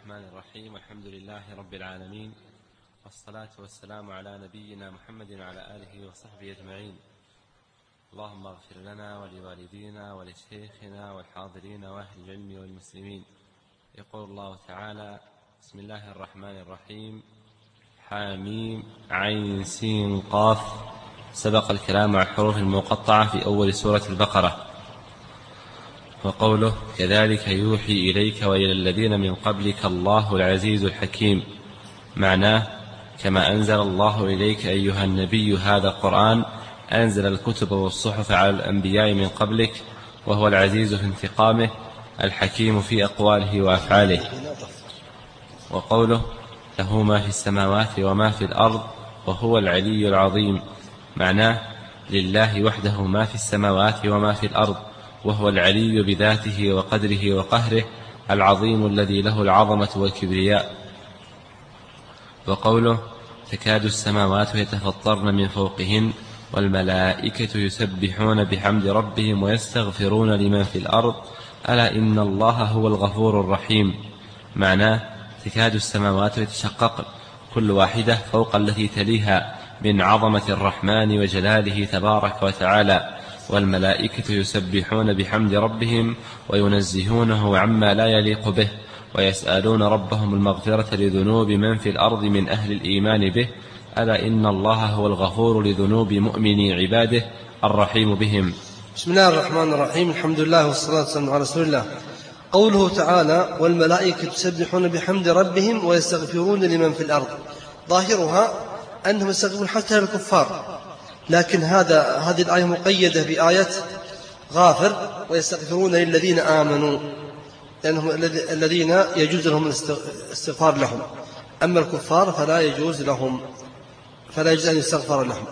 الرحمن الرحيم. الحمد لله رب العالمين، والصلاة والسلام على نبينا محمد وعلى آله وصحبه أجمعين. اللهم اغفر لنا ولوالدينا ولشيخنا والحاضرين وأهل العلم والمسلمين. يقول الله تعالى: بسم الله الرحمن الرحيم. حاميم عين سين قاف. سبق الكلام عن الحروف المقطعة في أول سورة البقرة. وقوله: كذلك يوحي إليك وإلى الذين من قبلك الله العزيز الحكيم. معناه: كما أنزل الله إليك أيها النبي هذا القرآن، أنزل الكتب والصحف على الأنبياء من قبلك، وهو العزيز في انتقامه، الحكيم في أقواله وأفعاله. وقوله: له ما في السماوات وما في الأرض وهو العلي العظيم. معناه: لله وحده ما في السماوات وما في الأرض، وهو العلي بذاته وقدره وقهره، العظيم الذي له العظمة والكبرياء. وقوله: تكاد السماوات يتفطرن من فوقهن والملائكة يسبحون بحمد ربهم ويستغفرون لمن في الأرض ألا إن الله هو الغفور الرحيم. معناه: تكاد السماوات يتشققن كل واحدة فوق التي تليها من عظمة الرحمن وجلاله تبارك وتعالى، والملائكة يسبحون بحمد ربهم وينزهونه عما لا يليق به، ويسألون ربهم المغفرة لذنوب من في الأرض من أهل الإيمان به ألا إن الله هو الغفور لذنوب مؤمني عباده الرحيم بهم. بسم الله الرحمن الرحيم. الحمد لله والصلاة والسلام على رسول الله. قوله تعالى: والملائكة يسبحون بحمد ربهم ويستغفرون لمن في الأرض، ظاهرها أنهم يستغفرون حتى للكفار، لكن هذه الآية مقيدة بآية غافر: ويستغفرون للذين آمنوا، لأنهم الذين يجوز لهم الاستغفار لهم، أما الكفار فلا يجوز أن يستغفر لهم.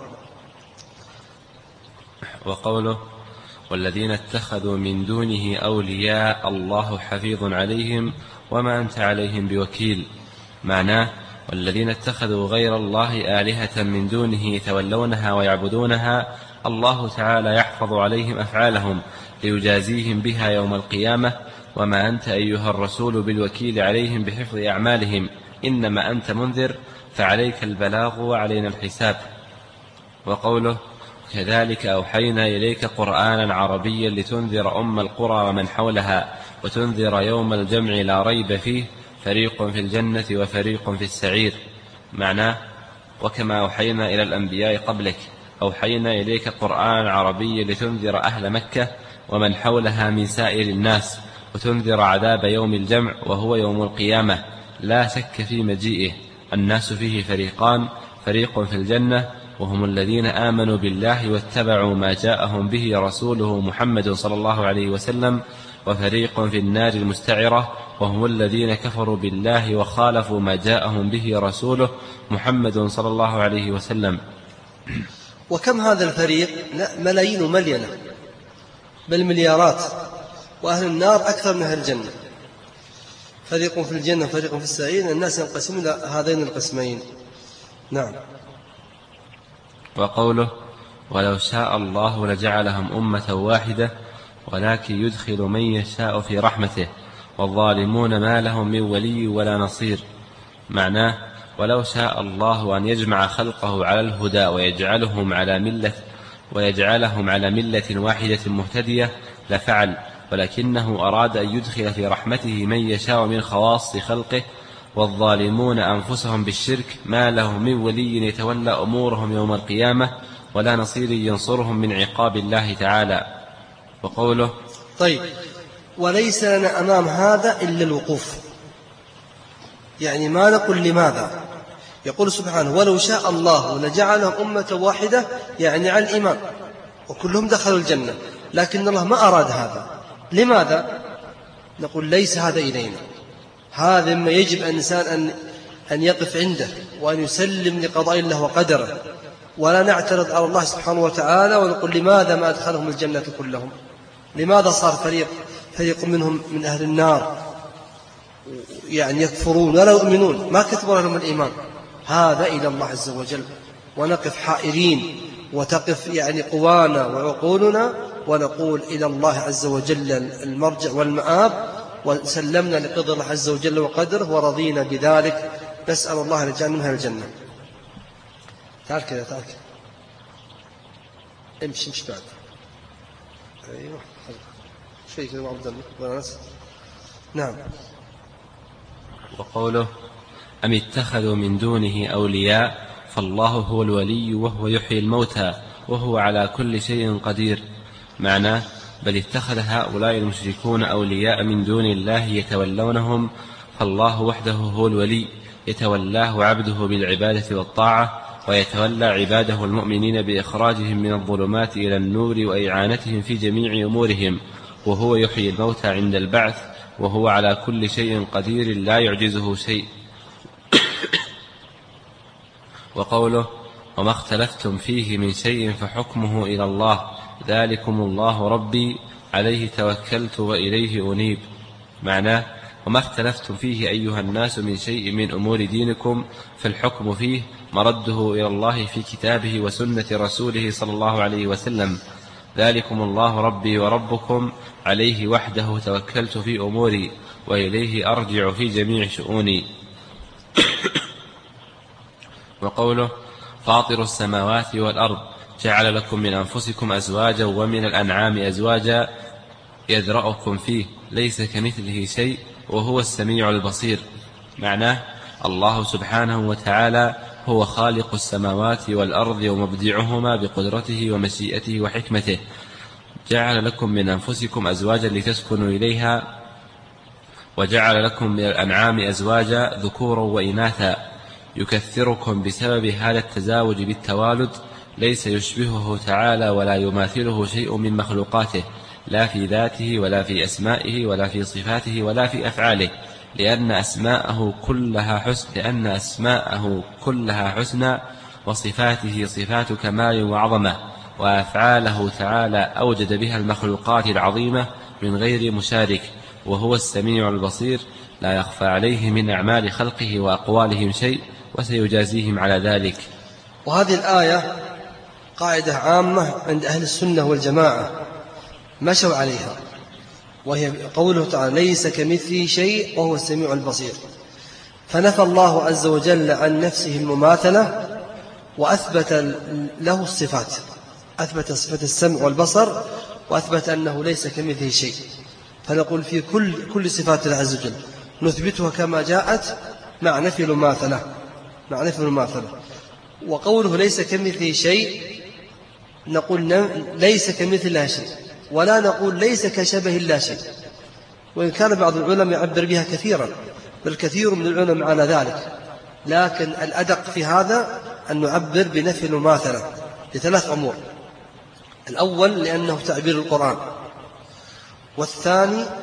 وقوله: والذين اتخذوا من دونه أولياء الله حفيظ عليهم وما أنت عليهم بوكيل. معناه: والذين اتخذوا غير الله آلهة من دونه يتولونها ويعبدونها، الله تعالى يحفظ عليهم أفعالهم ليجازيهم بها يوم القيامة، وما أنت أيها الرسول بالوكيل عليهم بحفظ أعمالهم، إنما أنت منذر فعليك البلاغ وعلينا الحساب. وقوله: كذلك أوحينا إليك قرآنا عربيا لتنذر أم القرى ومن حولها وتنذر يوم الجمع لا ريب فيه، فريق في الجنة وفريق في السعير. معناه: وكما أوحينا إلى الأنبياء قبلك أوحينا إليك قرآنا عربيا لتنذر أهل مكة ومن حولها من سائر الناس، وتنذر عذاب يوم الجمع وهو يوم القيامة لا شك في مجيئه. الناس فيه فريقان: فريق في الجنة وهم الذين آمنوا بالله واتبعوا ما جاءهم به رسوله محمد صلى الله عليه وسلم، وفريق في النار المستعرة وهم الذين كفروا بالله وخالفوا ما جاءهم به رسوله محمد صلى الله عليه وسلم. وكم هذا الفريق؟ ملايين وملينة، بل مليارات، وأهل النار أكثر من أهل الجنة. فريق في الجنة وفريق في السعير، الناس ينقسمون إلى هذين القسمين. نعم. وقوله: ولو شاء الله لجعلهم أمة واحدة ولكن يدخل من يشاء في رحمته والظالمون ما لهم من ولي ولا نصير. معناه: ولو شاء الله أن يجمع خلقه على الهدى ويجعلهم على ملة واحدة مهتدية لفعل، ولكنه أراد أن يدخل في رحمته من يشاء من خواص خلقه، والظالمون أنفسهم بالشرك ما لهم من ولي يتولى أمورهم يوم القيامة ولا نصير ينصرهم من عقاب الله تعالى. وقوله: طيب، وليس لنا أمام هذا إلا الوقوف، يعني ما نقول لماذا. يقول سبحانه: ولو شاء الله لجعلهم أمة واحدة، يعني على الإيمان وكلهم دخلوا الجنة، لكن الله ما أراد هذا. لماذا؟ نقول: ليس هذا إلينا، هذا ما يجب الإنسان أن يقف عنده وأن يسلم لقضاء الله وقدره، ولا نعترض على الله سبحانه وتعالى ونقول: لماذا ما أدخلهم الجنة كلهم؟ لماذا صار فريق منهم من أهل النار يعني يكفرون ولا يؤمنون، ما كتبوا لهم الإيمان؟ هذا إلى الله عز وجل، ونقف حائرين وتقف يعني قوانا وعقولنا ونقول: إلى الله عز وجل المرجع والمآب، وسلمنا لقدر الله عز وجل وقدره ورضينا بذلك. نسأل الله أن يجعلنا من أهل الجنة. تعال كذا، تعال كذا، امشي بعد. أيوه شيء كذا عبد الله. نعم. وقوله أم اتخذوا من دونه أولياء فالله هو الولي وهو يحيي الموتى وهو على كل شيء قدير. معناه بل اتخذ هؤلاء المشركون أولياء من دون الله يتولونهم، فالله وحده هو الولي يتولاه عبده بالعبادة والطاعة، ويتولى عباده المؤمنين بإخراجهم من الظلمات إلى النور وإعانتهم في جميع أمورهم، وهو يحيي الموتى عند البعث، وهو على كل شيء قدير لا يعجزه شيء. وقوله وما اختلفتم فيه من شيء فحكمه إلى الله ذلكم الله ربي عليه توكلت وإليه أنيب. معناه وما اختلفتم فيه أيها الناس من شيء من أمور دينكم فالحكم فيه مرده إلى الله في كتابه وسنة رسوله صلى الله عليه وسلم. ذلكم الله ربي وربكم عليه وحده توكلت في أموري وإليه أرجع في جميع شؤوني. وقوله فاطر السماوات والأرض جعل لكم من أنفسكم أزواجا ومن الأنعام أزواجا يذرأكم فيه ليس كمثله شيء وهو السميع البصير. معناه الله سبحانه وتعالى هو خالق السماوات والأرض ومبدعهما بقدرته ومشيئته وحكمته. جعل لكم من أنفسكم أزواجا لتسكنوا إليها، وجعل لكم من الأنعام أزواجا ذكورا وإناثا يكثركم بسبب هذا التزاوج بالتوالد، ليس يشبهه تعالى ولا يماثله شيء من مخلوقاته، لا في ذاته ولا في أسمائه ولا في صفاته ولا في أفعاله، لأن أسماءه كلها حسنى، وصفاته صفات كمال وعظمة، وأفعاله تعالى أوجد بها المخلوقات العظيمة من غير مشارك، وهو السميع البصير لا يخفى عليه من أعمال خلقه وأقوالهم شيء، وسيجازيهم على ذلك. وهذه الآية قاعدة عامة عند أهل السنة والجماعة مشوا عليها، وهي قوله تعالى ليس كمثله شيء وهو السميع البصير. فنفى الله عز وجل عن نفسه المماثلة وأثبت له الصفات، أثبت صفة السمع والبصر، وأثبت أنه ليس كمثله شيء. فنقول في كل صفات الله عز وجل نثبتها كما جاءت مع نفي المماثلة. وقوله ليس كمثله شيء نقول ليس كمثله شيء، ولا نقول ليس كشبه الله شيء، وإن كان بعض العلماء يعبر بها كثيرا، بل كثير من العلماء على ذلك، لكن الأدق في هذا أن نعبر بنفي المماثلة لثلاث أمور: الأول لأنه تعبير القرآن، والثاني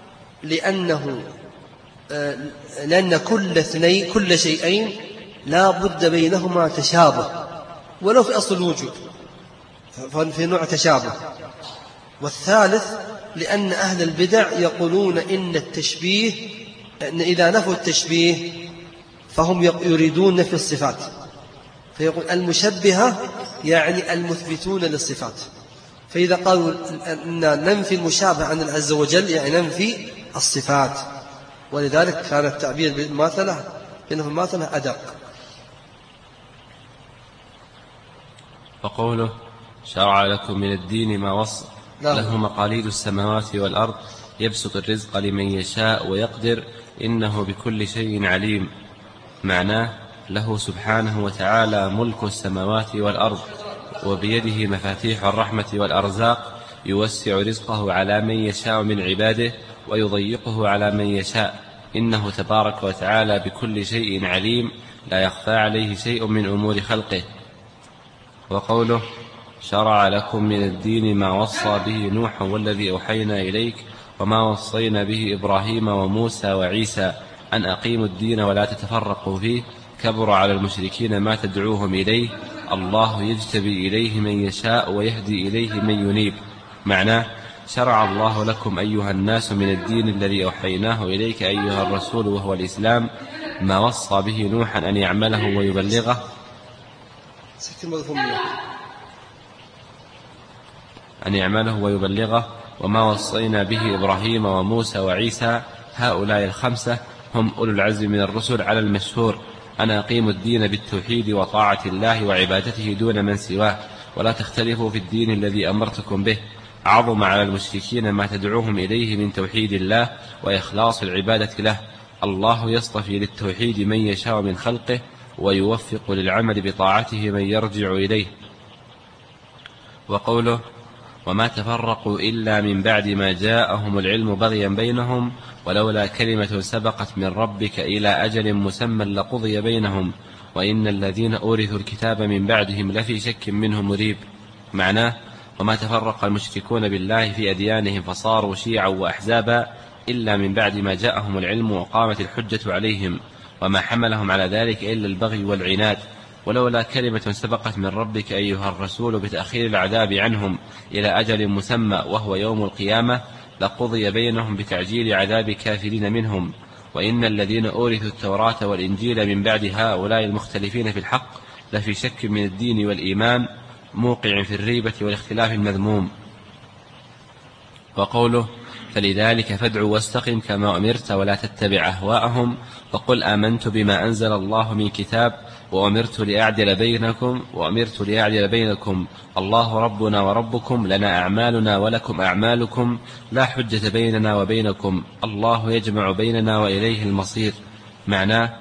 لأن كل شيئين لا بد بينهما تشابه ولو في أصل الوجود، في نوع تشابه. والثالث لأن أهل البدع يقولون إن إذا نفوا التشبيه فهم يريدون نفي الصفات، فيقول المشبهة يعني المثبتون للصفات، فإذا قالوا أن ننفي المشابه عن الله عز وجل يعني ننفي الصفات، ولذلك كان التعبير بالمماثلة أدق. وقوله شرع لكم من الدين ما وصى له مقاليد السماوات والأرض يبسط الرزق لمن يشاء ويقدر إنه بكل شيء عليم. معناه له سبحانه وتعالى ملك السماوات والأرض، وبيده مفاتيح الرحمة والأرزاق، يوسع رزقه على من يشاء من عباده ويضيقه على من يشاء، إنه تبارك وتعالى بكل شيء عليم لا يخفى عليه شيء من أمور خلقه. وقوله شرع لكم من الدين ما وصى به نوح والذي أوحينا إليك وما وصينا به إبراهيم وموسى وعيسى أن أقيموا الدين ولا تتفرقوا فيه، كبر على المشركين ما تدعوهم إليه، الله يجتبي إليه من يشاء ويهدي إليه من ينيب. معناه شرع الله لكم أيها الناس من الدين الذي أوحيناه إليك أيها الرسول وهو الإسلام ما وصى به نوحا أن يعمله ويبلغه وما وصينا به إبراهيم وموسى وعيسى هؤلاء الخمسة هم أولو العزم من الرسل على المشهور أن أقيموا الدين بالتوحيد وطاعة الله وعبادته دون من سواه ولا تختلفوا في الدين الذي أمرتكم به. عظم على المشركين ما تدعوهم إليه من توحيد الله وإخلاص العبادة له. الله يصطفي للتوحيد من يشاء من خلقه ويوفق للعمل بطاعته من يرجع إليه. وقوله وما تفرقوا إلا من بعد ما جاءهم العلم بغيا بينهم ولولا كلمة سبقت من ربك إلى أجل مسمى لقضي بينهم وإن الذين أورثوا الكتاب من بعدهم لفي شك منه مريب. معناه وما تفرق المشركون بالله في أديانهم فصاروا شيعا وأحزابا إلا من بعد ما جاءهم العلم وقامت الحجة عليهم وما حملهم على ذلك إلا البغي والعناد. ولولا كلمة سبقت من ربك أيها الرسول بتأخير العذاب عنهم إلى أجل مسمى وهو يوم القيامة لقضي بينهم بتعجيل عذاب كافرين منهم. وإن الذين أورثوا التوراة والإنجيل من بعد هؤلاء المختلفين في الحق لفي شك من الدين والإيمان موقع في الريبة والاختلاف المذموم. وقوله فلذلك فادع واستقم كما أمرت ولا تتبع أهواءهم وقل آمنت بما أنزل الله من كتاب وأمرت لأعدل بينكم الله ربنا وربكم لنا أعمالنا ولكم أعمالكم لا حجة بيننا وبينكم الله يجمع بيننا وإليه المصير. معناه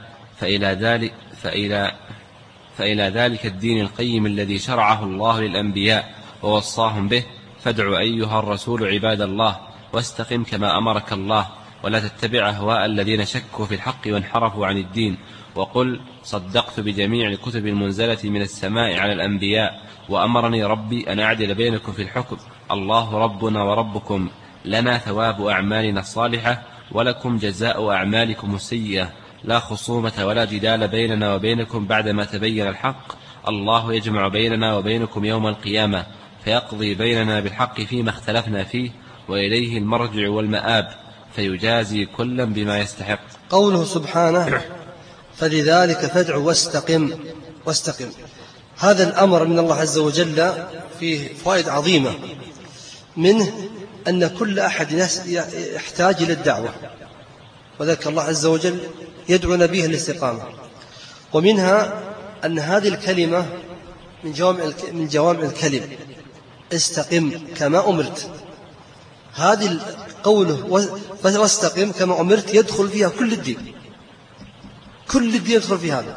فإلى ذلك الدين القيم الذي شرعه الله للأنبياء ووصاهم به فادع أيها الرسول عباد الله واستقم كما أمرك الله ولا تتبع أهواء الذين شكوا في الحق وانحرفوا عن الدين. وقل صدقت بجميع الكتب المنزلة من السماء على الأنبياء وأمرني ربي أن أعدل بينكم في الحكم الله ربنا وربكم لنا ثواب أعمالنا الصالحة ولكم جزاء أعمالكم السيئة لا خصومة ولا جدال بيننا وبينكم بعدما تبين الحق الله يجمع بيننا وبينكم يوم القيامة فيقضي بيننا بالحق فيما اختلفنا فيه وإليه المرجع والمآب فيجازي كلا بما يستحق. قوله سبحانه فلذلك فادع واستقم هذا الأمر من الله عز وجل فيه فوائد عظيمة منه أن كل أحد يحتاج إلى الدعوة وذلك الله عز وجل يدعو نبيه الاستقامة. ومنها أن هذه الكلمة من جوامع الكلم استقم كما أمرت. هذه قوله واستقم كما أمرت يدخل فيها كل الدين يدخل في هذا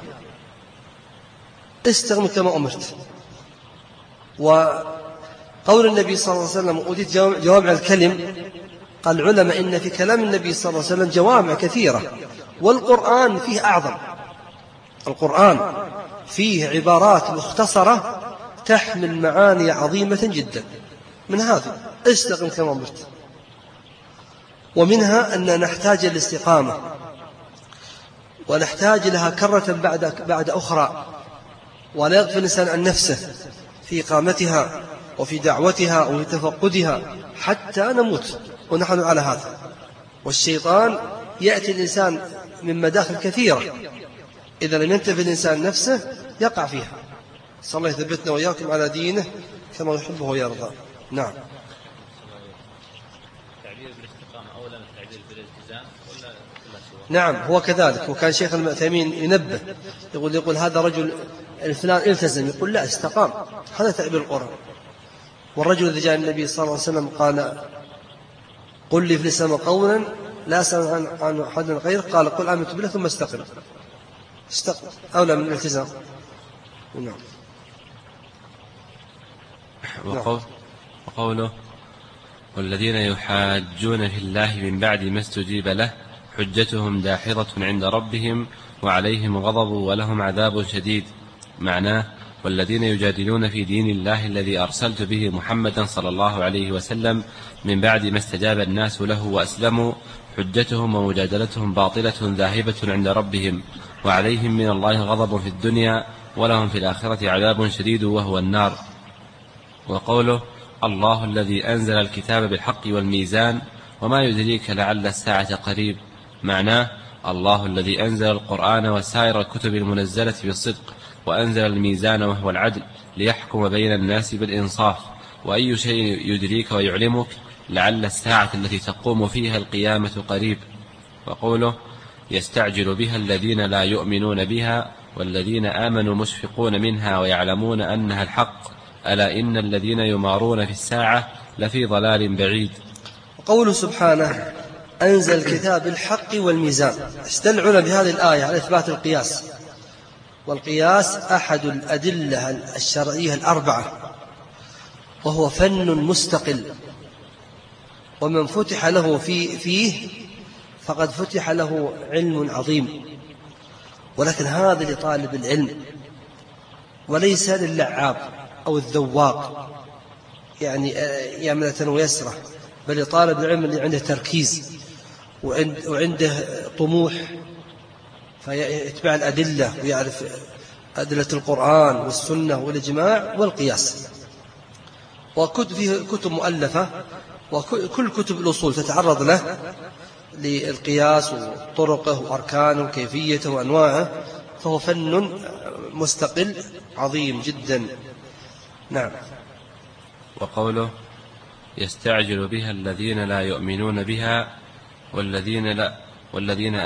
استقم كما أمرت. وقول النبي صلى الله عليه وسلم أوتيت جوامع الكلم قال العلماء إن في كلام النبي صلى الله عليه وسلم جوامع كثيرة والقرآن فيه أعظم. القرآن فيه عبارات مختصرة تحمل معاني عظيمة جدا من هذا استقم كما أمرت. ومنها أن نحتاج الاستقامة ونحتاج لها كرة بعد أخرى ولا يغفل الإنسان عن نفسه في إقامتها وفي دعوتها وفي تفقدها حتى نموت ونحن على هذا. والشيطان يأتي الإنسان من مداخل كثيرة إذا لم ينتبه الإنسان نفسه يقع فيها. صلى الله يثبتنا وإياكم على دينه كما يحبه ويرضى. نعم. نعم هو كذلك. وكان شيخ المعتمين ينبه يقول هذا رجل الفلان التزم يقول لا استقام. هذا تعبير القرآن. والرجل الذي جاء النبي صلى الله عليه وسلم قال قل لي في الإسلام قولا لا أسأل عن أحد غير قال قل آمنت بالله ثم استقم أولى من الالتزام. نعم. وقوله والذين يحاجون في الله من بعد ما استجيب له حجتهم داحضة عند ربهم وعليهم غضب ولهم عذاب شديد. معناه والذين يجادلون في دين الله الذي أرسلت به محمدا صلى الله عليه وسلم من بعد ما استجاب الناس له وأسلموا حجتهم ومجادلتهم باطلة ذاهبة عند ربهم وعليهم من الله غضب في الدنيا ولهم في الآخرة عذاب شديد وهو النار. وقوله الله الذي أنزل الكتاب بالحق والميزان وما يدريك لعل الساعة قريب. معناه الله الذي أنزل القرآن وسائر الكتب المنزلة بالصدق وأنزل الميزان وهو العدل ليحكم بين الناس بالإنصاف. وأي شيء يدريك ويعلمك لعل الساعة التي تقوم فيها القيامة قريب. وقوله يستعجل بها الذين لا يؤمنون بها والذين آمنوا مشفقون منها ويعلمون أنها الحق ألا إن الذين يمارون في الساعة لفي ضلال بعيد. وقوله سبحانه أنزل الكتاب بالحق والميزان، استدلنا بهذه الآية على إثبات القياس، والقياس أحد الأدلة الشرعية الأربعة، وهو فن مستقل، ومن فتح له فيه فقد فتح له علم عظيم، ولكن هذا لطالب العلم وليس للعاب أو الذواق يعني يمنة ويسرة، بل لطالب العلم اللي عنده تركيز وعنده طموح فيتبع الأدلة ويعرف أدلة القرآن والسنة والإجماع والقياس. وفيه كتب مؤلفة، وكل كتب الأصول تتعرض له للقياس وطرقه وأركانه وكيفيته وأنواعه، فهو فن مستقل عظيم جدا. نعم. وقوله يستعجل بها الذين لا يؤمنون بها والذين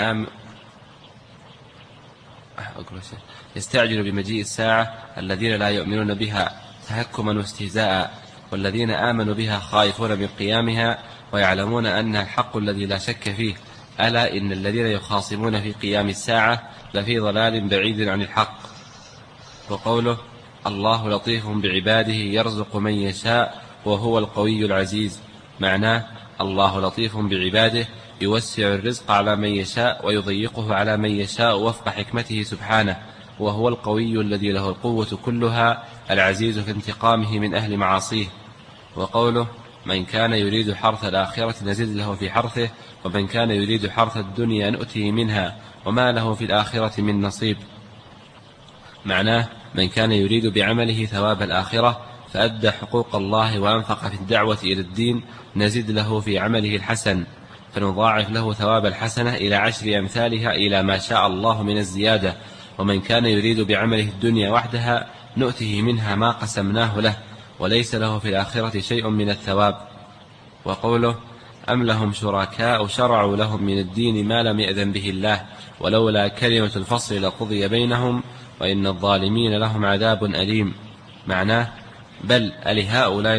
يستعجل بمجيء الساعة الذين لا يؤمنون بها تهكما واستهزاء، والذين آمنوا بها خائفون من قيامها ويعلمون أنها الحق الذي لا شك فيه ألا إن الذين يخاصمون في قيام الساعة لفي ضلال بعيد عن الحق. وقوله الله لطيف بعباده يرزق من يشاء وهو القوي العزيز، معناه الله لطيف بعباده يوسع الرزق على من يشاء ويضيقه على من يشاء وفق حكمته سبحانه، وهو القوي الذي له القوة كلها العزيز في انتقامه من أهل معاصيه. وقوله من كان يريد حرث الآخرة نزد له في حرثه ومن كان يريد حرث الدنيا نؤته منها وما له في الآخرة من نصيب، معناه من كان يريد بعمله ثواب الآخرة فأدى حقوق الله وأنفق في الدعوة إلى الدين نزد له في عمله الحسن فنضاعف له ثواب الحسنة إلى 10 أمثالها إلى ما شاء الله من الزيادة، ومن كان يريد بعمله الدنيا وحدها نؤته منها ما قسمناه له وليس له في الآخرة شيء من الثواب. وقوله أم لهم شركاء شرعوا لهم من الدين ما لم يأذن به الله ولولا كلمة الفصل لقضي بينهم وإن الظالمين لهم عذاب أليم، معناه بل ألهؤلاء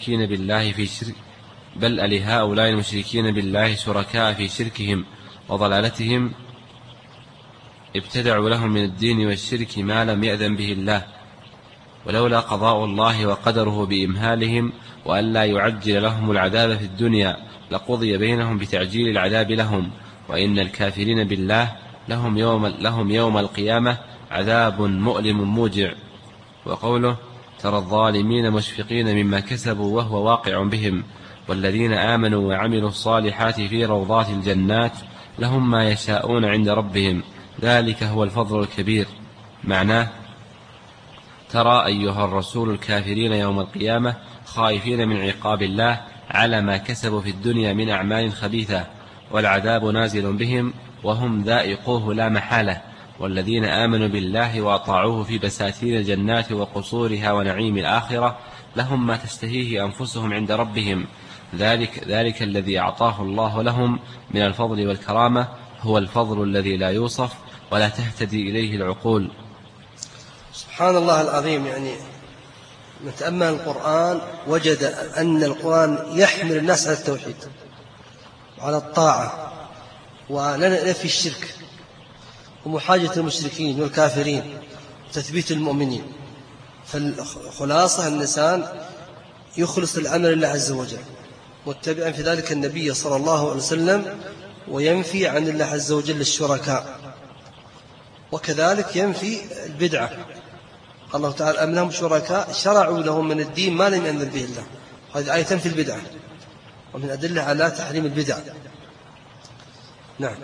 المشركين بالله شركاء في شركهم وضلالتهم ابتدعوا لهم من الدين والشرك ما لم يأذن به الله، ولولا قضاء الله وقدره بإمهالهم وأن لا يعجل لهم العذاب في الدنيا لقضي بينهم بتعجيل العذاب لهم، وإن الكافرين بالله لهم يوم القيامة عذاب مؤلم موجع. وقوله ترى الظالمين مشفقين مما كسبوا وهو واقع بهم والذين آمنوا وعملوا الصالحات في روضات الجنات لهم ما يشاءون عند ربهم ذلك هو الفضل الكبير، معناه ترى أيها الرسول الكافرين يوم القيامة خائفين من عقاب الله على ما كسبوا في الدنيا من أعمال خبيثة والعذاب نازل بهم وهم ذائقوه لا محالة، والذين آمنوا بالله وأطاعوه في بساتين الجنات وقصورها ونعيم الآخرة لهم ما تشتهيه أنفسهم عند ربهم ذلك الذي أعطاه الله لهم من الفضل والكرامة هو الفضل الذي لا يوصف ولا تهتدي إليه العقول. سبحان الله العظيم. يعني نتأمل القرآن وجد أن القرآن يحمل الناس على التوحيد وعلى الطاعة ونفي الشرك ومحاجة المشركين والكافرين وتثبيت المؤمنين. فالخلاصة الإنسان يخلص العمل لله عز وجل متبعا في ذلك النبي صلى الله عليه وسلم، وينفي عن الله عز وجل الشركاء، وكذلك ينفي البدعة. الله تعالى أم لهم شركاء شرعوا لهم من الدين ما لم يأذن به الله، هذه آية تنفي البدعة ومن أدلة على تحريم البدع. نعم.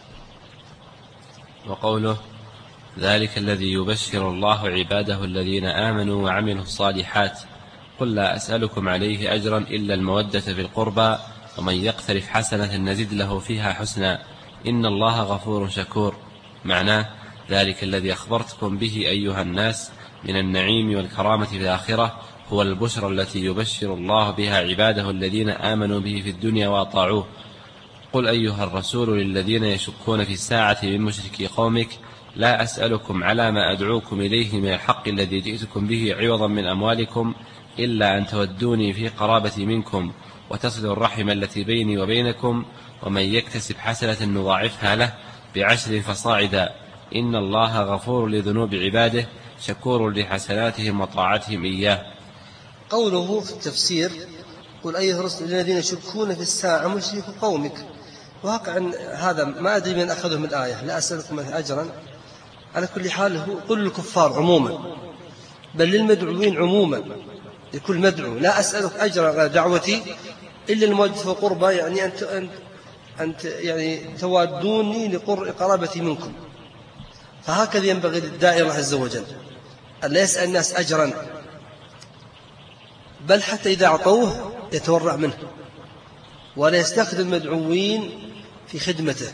وقوله ذلك الذي يبشر الله عباده الذين آمنوا وعملوا الصالحات قل لا أسألكم عليه أجرا إلا المودة في القربى ومن يقترف حسنة نزد له فيها حسنا إن الله غفور شكور، معناه ذلك الذي أخبرتكم به أيها الناس من النعيم والكرامة في الآخرة هو البشرى التي يبشر الله بها عباده الذين آمنوا به في الدنيا وأطاعوه. قل أيها الرسول للذين يشكون في الساعة من مشركي قومك لا أسألكم على ما أدعوكم إليه من الحق الذي جئتكم به عوضا من أموالكم إلا أن تودوني في قرابتي منكم وتصلوا الرحم التي بيني وبينكم ومن يكتسب حسنة نضاعفها له ب10 فصاعدا إن الله غفور لذنوب عباده شكور لحسناتهم وطاعتهم إياه. قوله في التفسير قل أيها الرسل الذين يشكون في الساعة مشرك قومك، واقعا هذا ما أدري من أخذه من الآية لا أسألكم أجرا. على كل حال هو قل للكفار عموما بل للمدعوين عموما، لكل مدعو لا أسألك أجرا على دعوتي إلا المودة في القربى، يعني أنت يعني توادوني لقرابتي منكم. فهكذا ينبغي للداعي الله عز وجل أن لا يسأل الناس أجرا، بل حتى إذا أعطوه يتورع منه ولا يستخدم المدعوين في خدمته.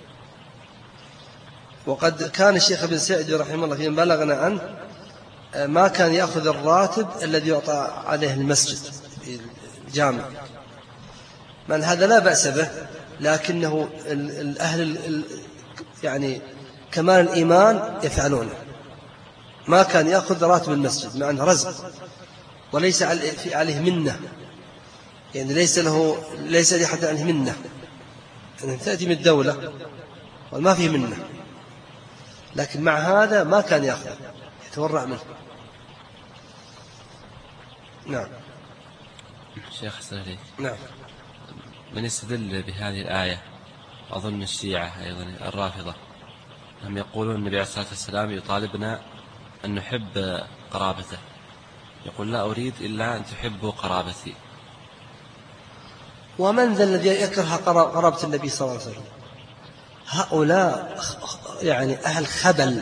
وقد كان الشيخ ابن سعدي رحمه الله فيما بلغنا عنه ما كان يأخذ الراتب الذي يعطى عليه المسجد في الجامع، من هذا لا بأس به، لكنه الأهل يعني كمال الإيمان يفعلونه. ما كان يأخذ راتب المسجد مع أنه رزق وليس عليه منة، يعني ليس لأحد عليه منة، أن تأتي من الدولة وما فيه منة، لكن مع هذا ما كان يأخذ، يتورع منه. نعم. شيخ سهلي. نعم. من يستدل بهذه الآية أظن الشيعة أيضا الرافضة، هم يقولون النبي عليه الصلاة والسلام يطالبنا أن نحب قرابته، يقول لا أريد إلا أن تحبوا قرابتي. ومن ذا الذي يكره قرابة النبي صلى الله عليه وسلم؟ هؤلاء يعني أهل خبل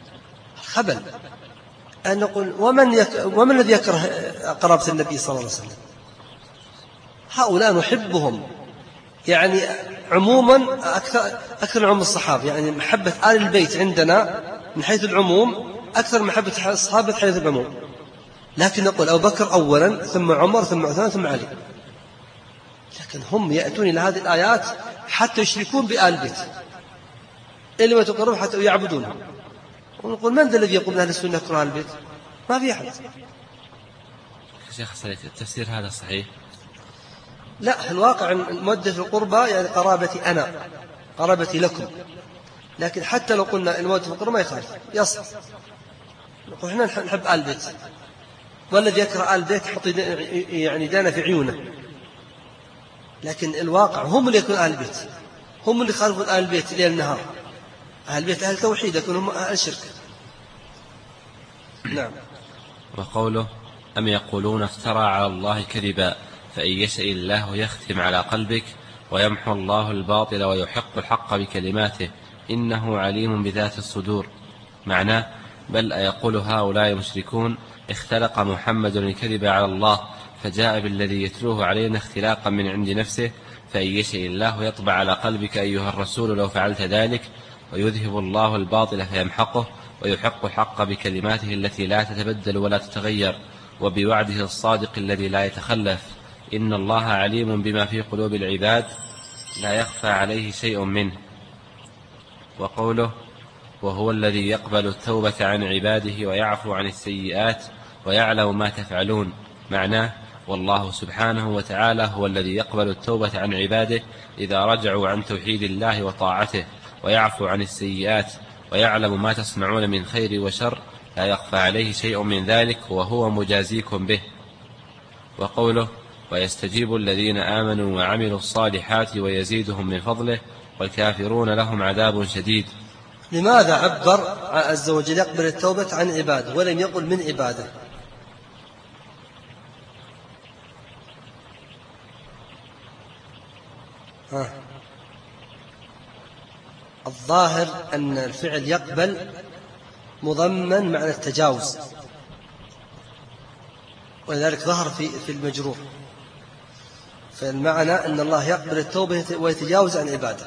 أن نقول ومن الذي يكره قرابة النبي صلى الله عليه وسلم؟ هؤلاء نحبهم يعني عموما أكثر عموم الصحابة، يعني محبة آل البيت عندنا من حيث العموم أكثر محبة الصحابة حيث العموم، لكن نقول أبو بكر أولا ثم عمر ثم عثمان ثم علي، لكن هم يأتون إلى هذه الآيات حتى يشركون بآل البيت إلا ما تقرب حتى يعبدونهم. ونقول من ذا الذي يقول أهل السنة يكره آل البيت؟ ما في أحد. شيخ سليك التفسير هذا صحيح؟ لا، في الواقع المودة في القربى يعني قرابتي أنا، قرابتي لكم، لكن حتى لو قلنا المودة في القربى ما يخالف، يصح. نقول إحنا نحب آل البيت، والذي يكره آل البيت حط يعني دانا في عيونه، لكن الواقع هم اللي يكون آل البيت، هم اللي خالفون آل البيت ليل النهار. أهل البيت أهل توحيد، يكون هم أهل شرك. نعم. وقوله أم يقولون افترى على الله كذبا فإن يشاء الله يختم على قلبك ويمحو الله الباطل ويحق الحق بكلماته إنه عليم بذات الصدور. معناه بل أيقول هؤلاء مشركون اختلق محمد الكذب على الله فجاء بالذي يتلوه علينا اختلاقا من عند نفسه، فإن يشاء الله يطبع على قلبك أيها الرسول لو فعلت ذلك ويذهب الله الباطل فيمحقه ويحق الحق بكلماته التي لا تتبدل ولا تتغير وبوعده الصادق الذي لا يتخلف إن الله عليم بما في قلوب العباد لا يخفى عليه شيء منه. وقوله وهو الذي يقبل التوبة عن عباده ويعفو عن السيئات ويعلم ما تفعلون. معناه والله سبحانه وتعالى هو الذي يقبل التوبة عن عباده إذا رجعوا عن توحيد الله وطاعته، ويعفو عن السيئات ويعلم ما تصنعون من خير وشر لا يخفى عليه شيء من ذلك وهو مجازيكم به. وقوله ويستجيب الذين آمنوا وعملوا الصالحات ويزيدهم من فضله والكافرون لهم عذاب شديد. لماذا عبر عز وجل يقبل التوبة عن عباده ولم يقل من عباده؟ الظاهر أن الفعل يقبل مضمن معنى التجاوز، ولذلك ظهر في المجرور، فالمعنى أن الله يقبل التوبة ويتجاوز عن عباده،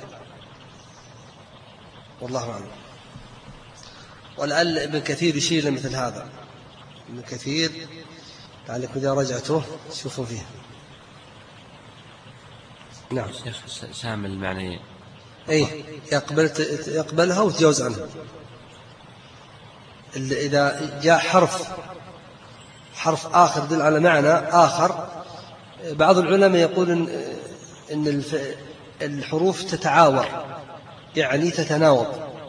والله أعلم. ولعل ابن كثير يشير لمثل هذا، ابن كثير لعلكم إذا رجعتوه شوفوا فيه. نعم شيخ شامل المعنيين. أي يقبلها وتجاوز عنها. إذا جاء حرف آخر يدل على معنى آخر، بعض العلماء يقول إن الحروف تتعاور، يعني تتناوب،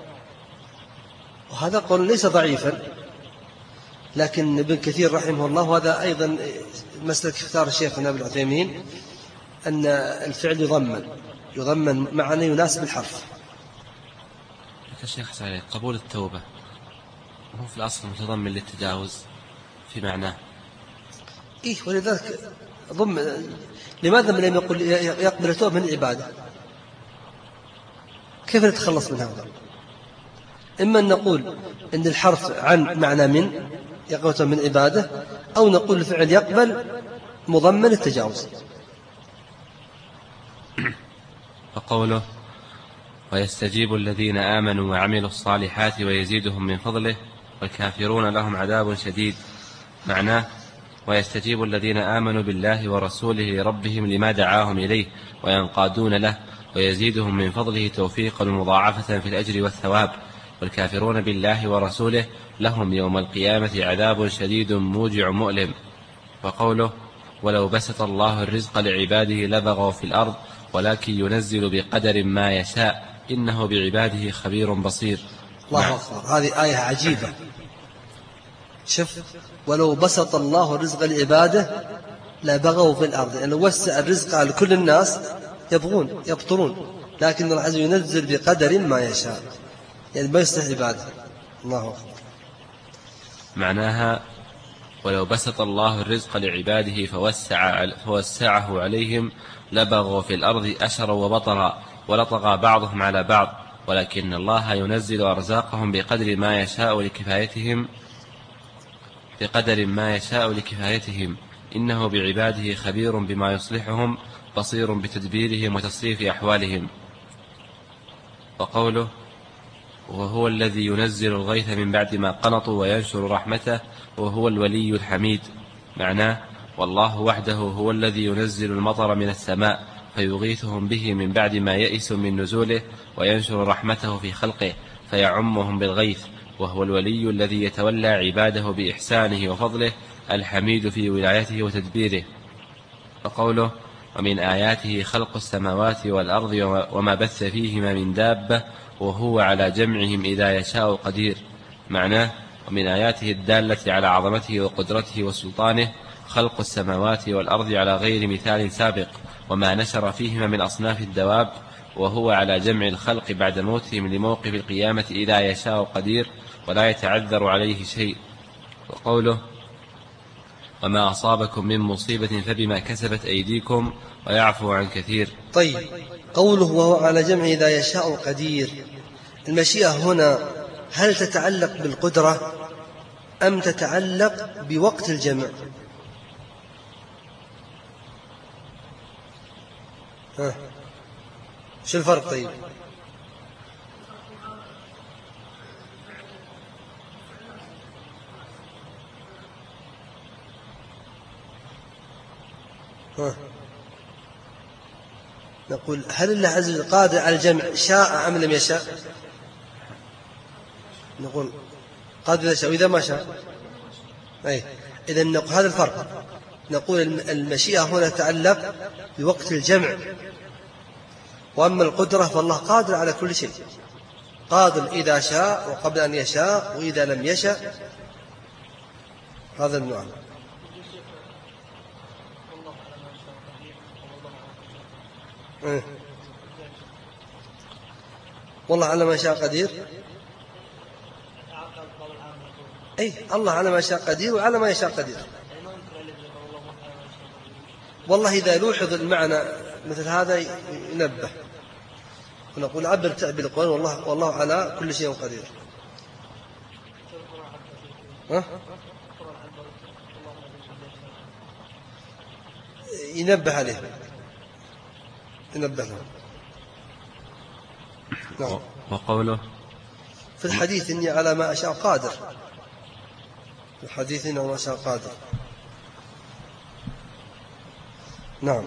وهذا قول ليس ضعيفا، لكن ابن كثير رحمه الله، وهذا أيضا مسلك اختار شيخنا ابن عثيمين، أن الفعل يضمن معنى يناسب الحرف. الشيخ سعيد، قبول التوبة هو في الأصل متضمن للتجاوز في معناه. إيه، ولذلك لماذا لم يقل يقبل التوبة من العبادة؟ كيف نتخلص من هذا؟ إما أن نقول إن الحرف عن معنى من يقبل من عبادة، أو نقول الفعل يقبل مضمن التجاوز. فقوله ويستجيب الذين آمنوا وعملوا الصالحات ويزيدهم من فضله والكافرون لهم عذاب شديد، معناه ويستجيب الذين آمنوا بالله ورسوله لربهم لما دعاهم إليه وينقادون له، ويزيدهم من فضله توفيقا ومضاعفة في الأجر والثواب. والكافرون بالله ورسوله لهم يوم القيامة عذاب شديد موجع مؤلم. وقوله ولو بسط الله الرزق لعباده لبغوا في الأرض ولكن ينزل بقدر ما يشاء إنه بعباده خبير بصير. الله أكبر، هذه آية عجيبة. شوف، ولو بسط الله الرزق لعباده لبغوا في الأرض، يعني وسع الرزق على كل الناس يبطرون، لكن الله عز وجل ينزل بقدر ما يشاء، يعني ما يصلح عباده. الله أكبر. معناها ولو بسط الله الرزق لعباده فوسعه عليهم لبغوا في الأرض أشروا وبطرا ولطغى بعضهم على بعض، ولكن الله ينزل أرزاقهم بقدر ما يشاء لكفايتهم إنه بعباده خبير بما يصلحهم بصير بتدبيرهم وتصريف أحوالهم. وقوله وهو الذي ينزل الغيث من بعد ما قنطوا وينشر رحمته وهو الولي الحميد، معناه والله وحده هو الذي ينزل المطر من السماء فيغيثهم به من بعد ما يئسوا من نزوله وينشر رحمته في خلقه فيعمهم بالغيث، وهو الولي الذي يتولى عباده بإحسانه وفضله الحميد في ولايته وتدبيره. وقوله ومن آياته خلق السماوات والأرض وما بث فيهما من دابة وهو على جمعهم إذا يشاء قدير، معناه ومن آياته الدالة على عظمته وقدرته وسلطانه خلق السماوات والأرض على غير مثال سابق وما نشر فيهما من أصناف الدواب، وهو على جمع الخلق بعد موتهم لموقف القيامة إذا يشاء قدير ولا يتعذر عليه شيء. وقوله وما أصابكم من مصيبة فبما كسبت أيديكم ويعفو عن كثير. طيب، قوله وهو على جمع إذا يشاء قدير، المشيئة هنا هل تتعلق بالقدرة أم تتعلق بوقت الجمع؟ شو الفرق؟ طيب، نقول هل الله عز وجل قادر على الجمع شاء أم لم يشاء؟ نقول قادر يشاء وإذا ما شاء. إذا نقول هذا الفرق، نقول المشيئة هنا تتعلق بوقت الجمع، وأما القدرة فالله قادر على كل شيء، قادر إذا شاء وقبل أن يشاء وإذا لم يشاء. هذا المعنى. والله على ما شاء قدير. الله على ما شاء قدير وعلى ما يشاء قدير. والله إذا لوحظ المعنى مثل هذا ينبه، ونقول عبر تعبير القرآن والله على كل شيء قدير. ينبه عليه، ينبه له. نعم. وقوله في الحديث إني على ما أشاء قادر، في الحديث إنه ما أشاء قادر. نعم.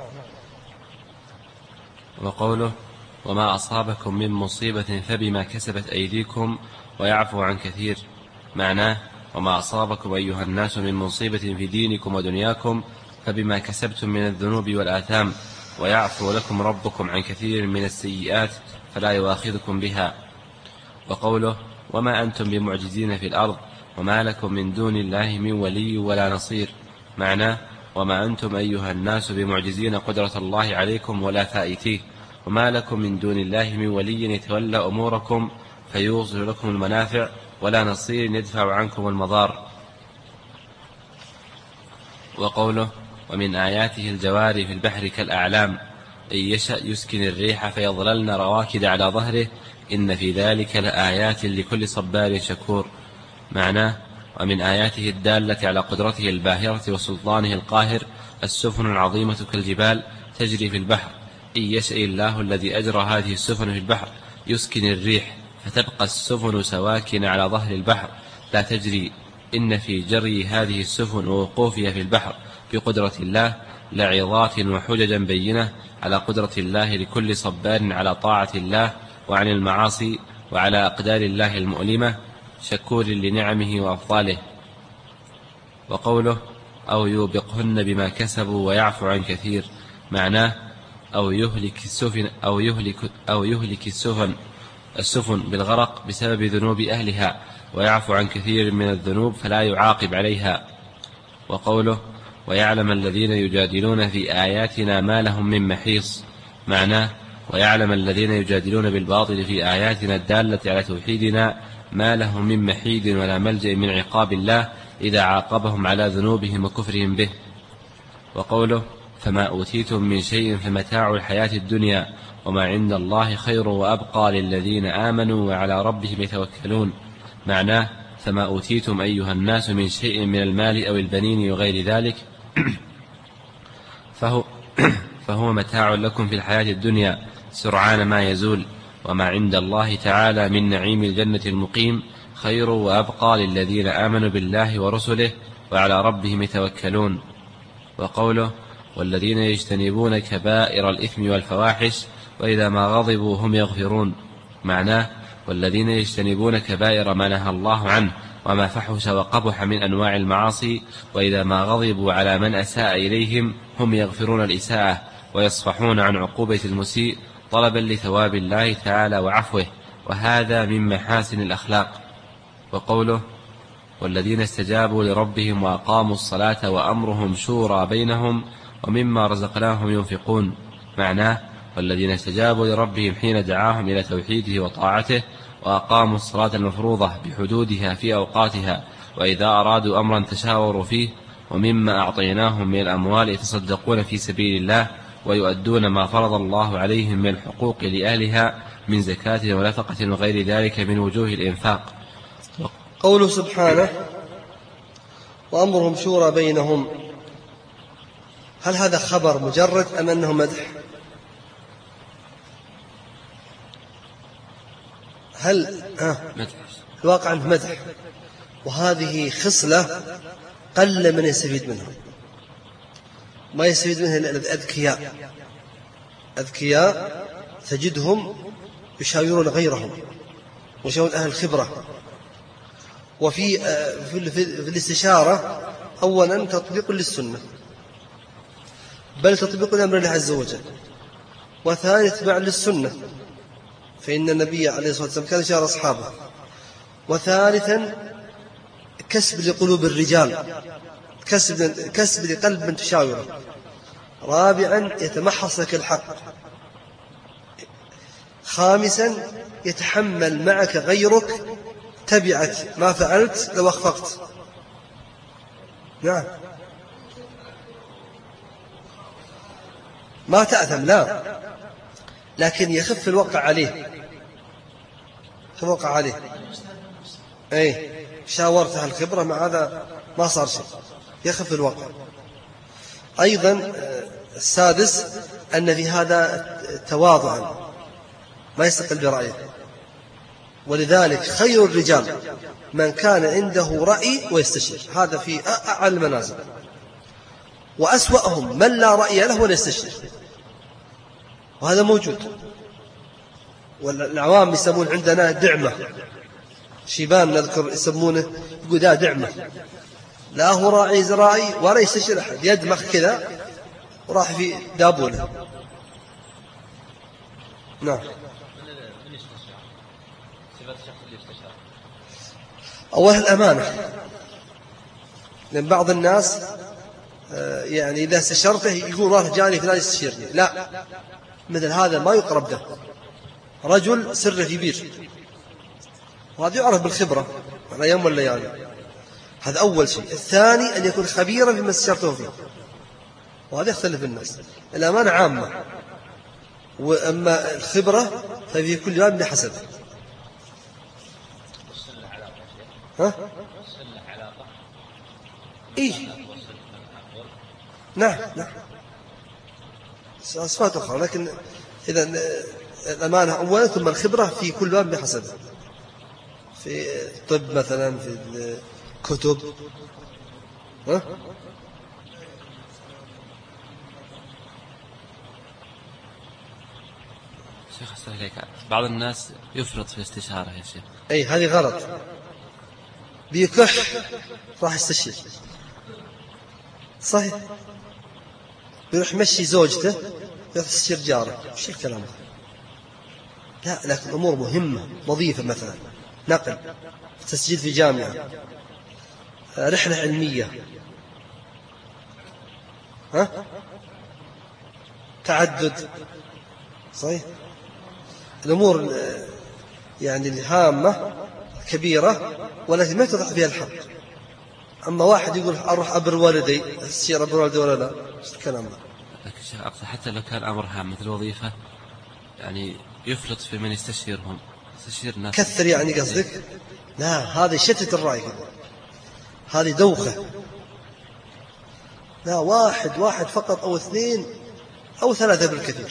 وقوله وما أصابكم من مصيبة فبما كسبت أيديكم ويعفو عن كثير. معناه وما أصابكم أيها الناس من مصيبة في دينكم ودنياكم فبما كسبتم من الذنوب والآثام ويعفو لكم ربكم عن كثير من السيئات فلا يؤاخذكم بها. وقوله وما أنتم بمعجزين في الأرض وما لكم من دون الله من ولي ولا نصير. معناه وما أنتم أيها الناس بمعجزين قدرة الله عليكم ولا فائتيه، وما لكم من دون الله من ولي يتولى أموركم فيوصل لكم المنافع ولا نصير يدفع عنكم المضار. وقوله ومن آياته الجواري في البحر كالأعلام إن يشأ يسكن الريح فيظللن رواكد على ظهره إن في ذلك لآيات لكل صبار شكور. معناه ومن آياته الدالة على قدرته الباهرة وسلطانه القاهر السفن العظيمة كالجبال تجري في البحر إن يشأ الله الذي أجرى هذه السفن في البحر يسكن الريح فتبقى السفن سواكن على ظهر البحر لا تجري إن في جري هذه السفن ووقوفها في البحر بقدرة الله لعظات وحججا بينة على قدرة الله لكل صبار على طاعة الله وعن المعاصي وعلى أقدار الله المؤلمة شكور لنعمه وأفضاله. وقوله أو يوبقهن بما كسبوا ويعفو عن كثير. معناه أو يهلك السفن بالغرق بسبب ذنوب أهلها ويعفو عن كثير من الذنوب فلا يعاقب عليها. وقوله ويعلم الذين يجادلون في آياتنا ما لهم من محيص. معناه ويعلم الذين يجادلون بالباطل في آياتنا الدالة على توحيدنا ما لهم من محيد ولا ملجأ من عقاب الله إذا عاقبهم على ذنوبهم وكفرهم به. وقوله فما أوتيتم من شيء فمتاع الحياة الدنيا وما عند الله خير وأبقى للذين آمنوا وعلى ربهم يتوكلون. معناه فما أوتيتم أيها الناس من شيء من المال أو البنين وغير ذلك فهو متاع لكم في الحياة الدنيا سرعان ما يزول، وما عند الله تعالى من نعيم الجنة المقيم خير وأبقى للذين آمنوا بالله ورسله وعلى ربهم يتوكلون. وقوله والذين يجتنبون كبائر الإثم والفواحش وإذا ما غضبوا هم يغفرون. معناه والذين يجتنبون كبائر ما نهى الله عنه وما فحش وقبح من أنواع المعاصي وإذا ما غضبوا على من أساء إليهم هم يغفرون الإساءة ويصفحون عن عقوبة المسيء طلبا لثواب الله تعالى وعفوه، وهذا من محاسن الأخلاق. وقوله والذين استجابوا لربهم وأقاموا الصلاة وأمرهم شورى بينهم ومما رزقناهم ينفقون. معناه والذين استجابوا لربهم حين دعاهم إلى توحيده وطاعته وأقاموا الصلاة المفروضة بحدودها في أوقاتها وإذا أرادوا أمرا تشاوروا فيه ومما أعطيناهم من الأموال يتصدقون في سبيل الله ويؤدون ما فرض الله عليهم من الحقوق لأهلها من زكاة ونفقة وغير ذلك من وجوه الإنفاق. قوله سبحانه وأمرهم شورى بينهم، هل هذا خبر مجرد أم أنه مدح؟ هل الواقع أنه مدح، وهذه خصلة قل من يستفيد منها، ما يستفيد منها إلا أذكياء تجدهم يشاورون غيرهم ويشاورون أهل الخبرة. وفي الاستشارة أولا تطبيق للسنة، بل تطبيق الأمر الله عز وجل، وثاني اتباع للسنة فإن النبي عليه الصلاة والسلام كان يشار أصحابه، وثالثا كسب لقلوب الرجال، كسب لقلب من تشاوره، رابعا يتمحص لك الحق، خامسا يتحمل معك غيرك تبعك ما فعلت لو أخفقت. نعم ما تأثم لا، لكن يخف الوقع عليه، أي شاورتها الخبرة مع هذا ما صار شيء، يخف الوقع. أيضا السادس أن في هذا تواضعا ما يستقل برأيه، ولذلك خير الرجال من كان عنده رأي ويستشير، هذا في أعلى المنازل. وأسوأهم من لا رأي له ولا يستشير، وهذا موجود. والعوام يسمون عندنا دعمة، شيبان نذكر يسمونه، يقول ده دعمة، لا هو راعي زراعي ولا يستشير أحد، يدمخ كذا وراح في دابونه. نعم. أول الأمانة، لأن بعض الناس يعني إذا استشرته يقول والله جاني فلان يستشيرني، لا، مثل هذا ما يقرب له، رجل سره كبير، وهذا يعرف بالخبرة على يوم والليالي. هذا أول شيء. الثاني أن يكون خبيرا فيما استشرته فيه، وهذا يختلف الناس. الأمانة عامة، وأما الخبرة ففي كل باب بحسب. ها؟ إيه؟ نعم نعم، أصفات أخرى، لكن إذا الأمانة أولا، ثم الخبرة في كل باب بحسب. في الطب مثلا، في الكتب. ها؟ شيخ أستهلك، بعض الناس يفرط في الاستشارة يا شيخ. أي هذه غلط، بيكح راح يستشير، صحيح، بيروح يمشي زوجته يستشير جاره، وش الكلام هذا؟ لا، لكن أمور مهمة، وظيفة مثلا، نقل، تسجيل في جامعة، رحلة علمية، ها؟ تعدد، صحيح، الأمور يعني الهامة كبيرة والتي ما تضع فيها الحق. أما واحد يقول أروح أبر والدي، استشير أبر والدي ولا لا، وش الكلام هذا؟ لكن شيخ أقصد حتى لو كان أمر هام مثل وظيفة، يعني يفلط في من يستشيرهم، يستشير الناس كثر يعني قصدك؟ لا، هذه شتت الرأي، هذه دوخة. لا، واحد فقط أو اثنين أو ثلاثة بالكثير.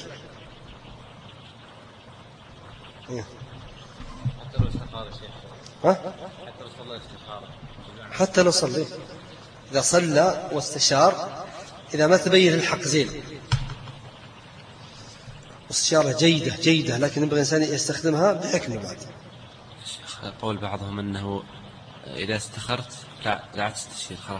حتى لو استخار شيخ. ها؟ حتى لو صلى استخارة. حتى لو صلى، إذا صلى واستشار، إذا ما تبين الحق زين، واستشارة جيدة، لكن ينبغي الإنسان يستخدمها بحكمة. بعد قول بعضهم أنه إذا استخرت لا تستشير خلاص.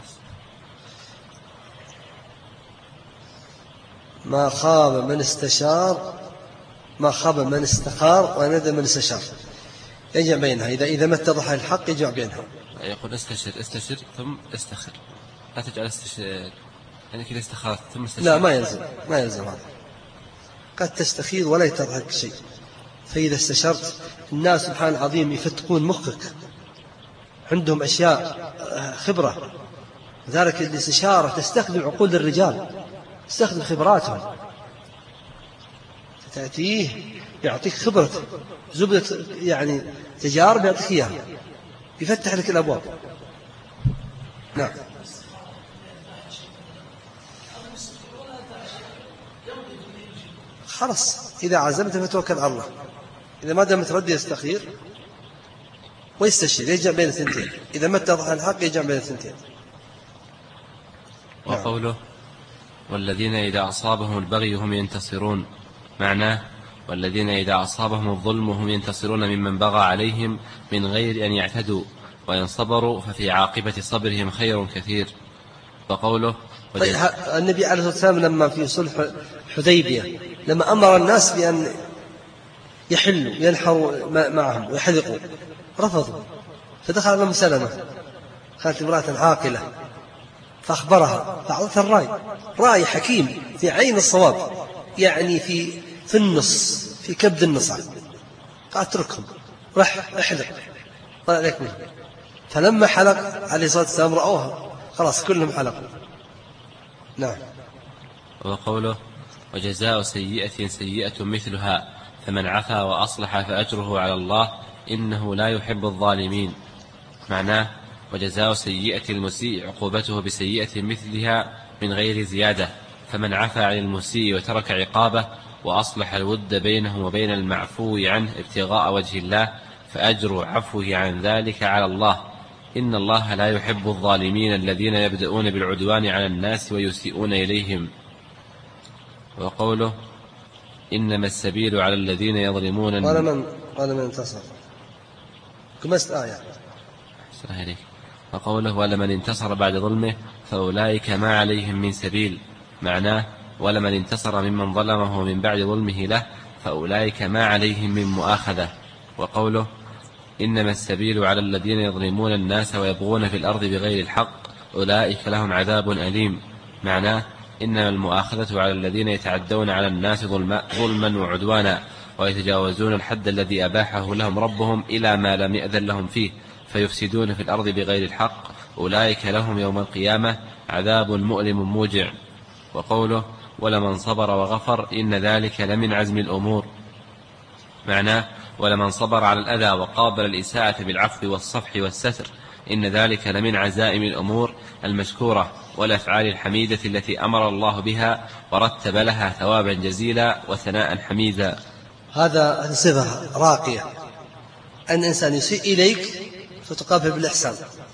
ما خاب من استشار، ما خاب من استخار، وندم من استشار. يجمع بينها، إذا ما اتضح الحق يجمع بينها. يقول استشر ثم استخر، لا تجعل استشير يعني كذا استخرت ثم استشير. لا، ما يلزم هذا، قد تستخير ولا يتضحك شيء. فإذا استشرت، الناس سبحان العظيم يفتقون مخك، عندهم أشياء خبرة، لذلك الاستشارة تستخدم عقول الرجال، تستخدم خبراتهم، تأتيه يعطيك خبرة، زبدة يعني تجارب يعطيك إياها، يفتح لك الأبواب. نعم. خلاص، إذا عزمت فتوكل على الله، إذا ما دام تردي يستخير ويستشير، يجمع بين الثنتين، إذا ما اتضح الحق يجمع بين الثنتين. وقوله والذين إذا أصابهم البغي هم ينتصرون، معناه والذين إذا أصابهم الظلم هم ينتصرون ممن بغى عليهم من غير أن يعتدوا، وإن صبروا ففي عاقبة صبرهم خير كثير. وقوله النبي عليه الصلاة والسلام لما في صلح حديبية، لما أمر الناس بأن يحلوا ينحروا معهم ويحذقوا، رفضوا، فدخل أم سلمة، كانت امرأة عاقلة، فأخبرها، فأعطتها الرأي، رأي حكيم في عين الصواب، يعني في النص، في كبد النصع، قال اتركهم، رح احذق، طلع عليك منه. فلما حلق عليه الصلاة والسلام رأوها، خلاص كلهم حلقوا. نعم. وقوله وجزاء سيئة سيئة مثلها فمن عفا وأصلح فأجره على الله إنه لا يحب الظالمين، معناه وجزاء سيئة المسيء عقوبته بسيئة مثلها من غير زيادة، فمن عفا عن المسيء وترك عقابه وأصلح الود بينه وبين المعفو عنه ابتغاء وجه الله فأجر عفوه عن ذلك على الله إن الله لا يحب الظالمين الذين يبدؤون بالعدوان على الناس ويسيئون إليهم. وقوله إنما السبيل على الذين يظلمون ولمن انتصر كمست آية. وقوله ولمن انتصر بعد ظلمه فأولئك ما عليهم من سبيل، معناه ولمن انتصر ممن ظلمه من بعد ظلمه له فأولئك ما عليهم من مؤاخذة. وقوله إنما السبيل على الذين يظلمون الناس ويبغون في الأرض بغير الحق أولئك لهم عذاب أليم، معناه إنما المؤاخذة على الذين يتعدون على الناس ظلما وعدوانا ويتجاوزون الحد الذي أباحه لهم ربهم إلى ما لم يأذن لهم فيه فيفسدون في الأرض بغير الحق أولئك لهم يوم القيامة عذاب مؤلم موجع. وقوله ولمن صبر وغفر إن ذلك لمن عزم الأمور، معناه ولمن صبر على الأذى وقابل الإساءة بالعفو والصفح والستر إن ذلك لمن عزائم الأمور المشكورة والأفعال الحميدة التي أمر الله بها ورتب لها ثوابا جزيلا وثناء حميدا. هذا صفة راقية، أن إنسان يسيء إليك فتقابل بالإحسان،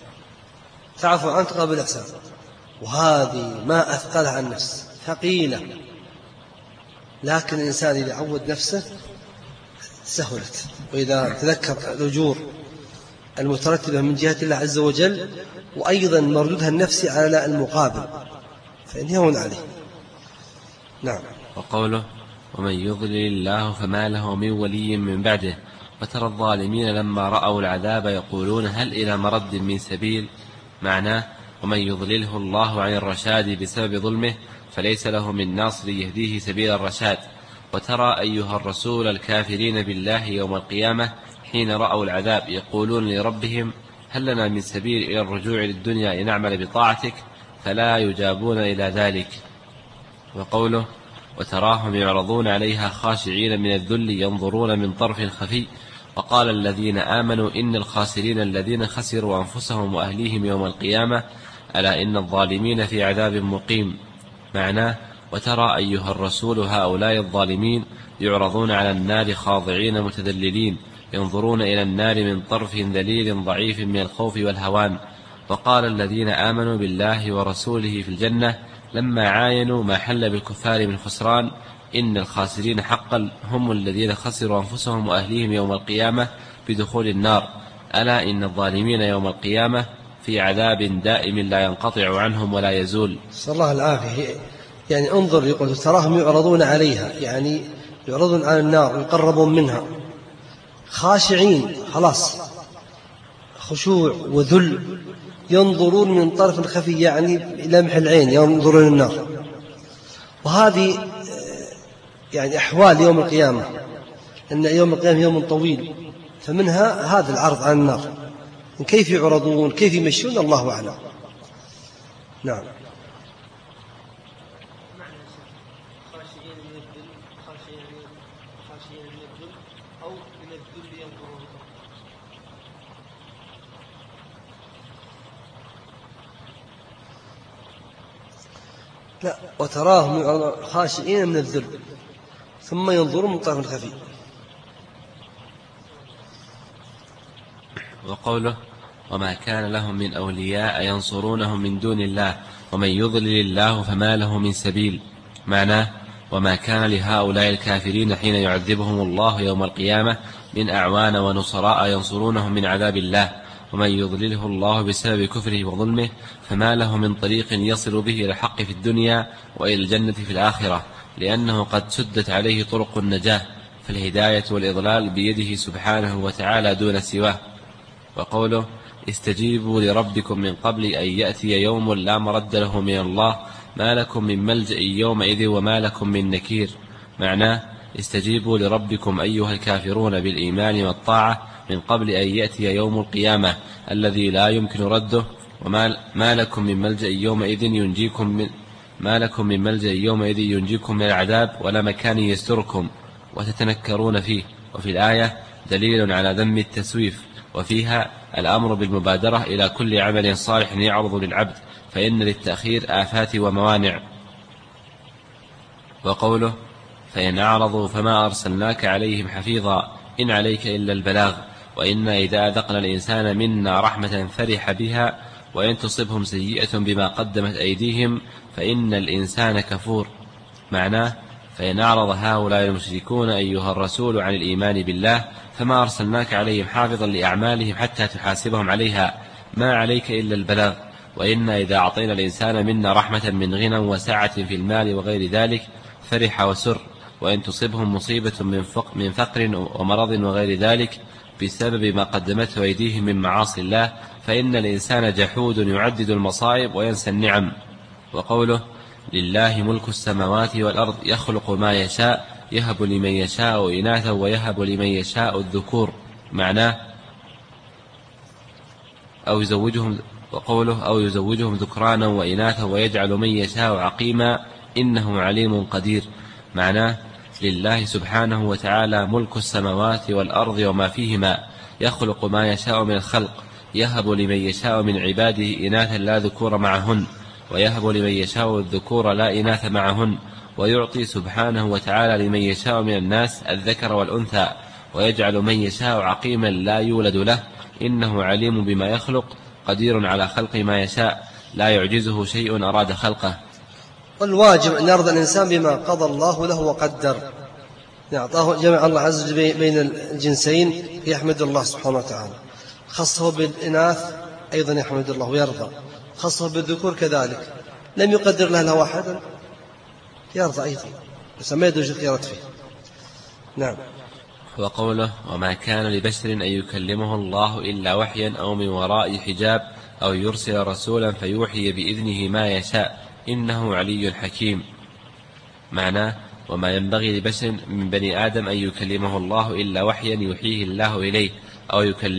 تعفو عنه تقابل بالإحسان، وهذه ما أثقلها النفس ثقيلة، لكن الإنسان إذا عود نفسه سهلت. وإذا تذكر الأجور المترتبة من جهة الله عز وجل وأيضا مردودها النفسي على المقابل فإن يهون عليه. نعم. وقوله ومن يضلل الله فما له من ولي من بعده وترى الظالمين لما رأوا العذاب يقولون هل إلى مرد من سبيل، معناه ومن يضلله الله عن الرشاد بسبب ظلمه فليس له من ناصر يهديه سبيل الرشاد. وترى أيها الرسول الكافرين بالله يوم القيامة حين رأوا العذاب يقولون لربهم هل لنا من سبيل إلى الرجوع للدنيا لنعمل بطاعتك فلا يجابون إلى ذلك. وقوله وتراهم يعرضون عليها خاشعين من الذل ينظرون من طرف خفي وقال الذين آمنوا إن الخاسرين الذين خسروا أنفسهم وأهليهم يوم القيامة ألا إن الظالمين في عذاب مقيم، معناه وترى أيها الرسول هؤلاء الظالمين يعرضون على النار خاضعين متذللين ينظرون إلى النار من طرف ذليل ضعيف من الخوف والهوان. وقال الذين آمنوا بالله ورسوله في الجنة لما عاينوا ما حل بالكفار من خسران إن الخاسرين حقا هم الذين خسروا أنفسهم وأهليهم يوم القيامة بدخول النار ألا إن الظالمين يوم القيامة في عذاب دائم لا ينقطع عنهم ولا يزول. صلى الله العافية. يعني انظر يقول تراهم يعرضون عليها، يعني يعرضون على النار ويقربون منها خاشعين، خلاص خشوع وذل، ينظرون من طرف خفي يعني لمح العين ينظرون النار. وهذه يعني أحوال يوم القيامة، أن يوم القيامة يوم طويل، فمنها هذا العرض على النار، كيف يعرضون كيف يمشون الله أعلم. نعم. لا، وتراهم خاشعين من الذل ثم ينظرون من طرف خفي. وقوله وما كان لهم من أولياء ينصرونهم من دون الله ومن يضلل الله فما له من سبيل، معناه وما كان لهؤلاء الكافرين حين يعذبهم الله يوم القيامة من أعوان ونصراء ينصرونهم من عذاب الله ومن يضلله الله بسبب كفره وظلمه فما له من طريق يصل به إلى الحق في الدنيا وإلى الجنة في الآخرة لأنه قد سدت عليه طرق النجاة، فالهداية والإضلال بيده سبحانه وتعالى دون سواه. وقوله استجيبوا لربكم من قبل أن يأتي يوم لا مرد له من الله ما لكم من ملجأ يومئذ وما لكم من نكير، معناه استجيبوا لربكم أيها الكافرون بالإيمان والطاعة من قبل أن يأتي يوم القيامة الذي لا يمكن رده وما لكم من ملجأ يومئذ ينجيكم من العذاب ولا مكان يستركم وتتنكرون فيه. وفي الآية دليل على ذم التسويف، وفيها الأمر بالمبادرة إلى كل عمل صالح يعرض للعبد فإن للتأخير آفات وموانع. وقوله فإن أعرضوا فما أرسلناك عليهم حفيظا إن عليك إلا البلاغ، وإنا إذا أذقنا الإنسان منا رحمة فرح بها وإن تصبهم سيئة بما قدمت أيديهم فإن الإنسان كفور. معناه فإن أعرض هؤلاء المشركون أيها الرسول عن الإيمان بالله فما أرسلناك عليهم حافظا لأعمالهم حتى تحاسبهم عليها، ما عليك إلا البلاغ. وإنا إذا أعطينا الإنسان منا رحمة من غنى وسعة في المال وغير ذلك فرح وسر، وإن تصبهم مصيبة من فقر ومرض وغير ذلك بسبب ما قدمته أيديهم من معاصي الله فإن الإنسان جحود يعدد المصائب وينسى النعم. وقوله لله ملك السماوات والأرض يخلق ما يشاء يهب لمن يشاء إناثا ويهب لمن يشاء الذكور. معناه أو يزوجهم ذكرانا وإناثا ويجعل من يشاء عقيما إنه عليم قدير. معناه لله سبحانه وتعالى ملك السماوات والأرض وما فيهما، يخلق ما يشاء من الخلق، يهب لمن يشاء من عباده إناثا لا ذكور معهن، ويهب لمن يشاء الذكور لا إناث معهن، ويعطي سبحانه وتعالى لمن يشاء من الناس الذكر والأنثى، ويجعل من يشاء عقيما لا يولد له إنه عليم بما يخلق قدير على خلق ما يشاء لا يعجزه شيء أراد خلقه. والواجب أن يرضى الإنسان بما قضى الله له وقدر. أعطاه جمع الله عز وجل بين الجنسين يحمد الله سبحانه وتعالى، خصه بالإناث أيضا يحمد الله ويرضى، خصه بالذكور كذلك، لم يقدر له واحدا يرضى أيضا، بس ما يدرج الخيارات فيه. نعم. وقوله وما كان لبشر أن يكلمه الله إلا وحيا أو من وراء حجاب أو يرسل رسولا فيوحي بإذنه ما يشاء إنه علي حكيم. معناه وما ينبغي لبشر من بني آدم أن يكلمه الله إلا وحيا يوحيه الله إليه أو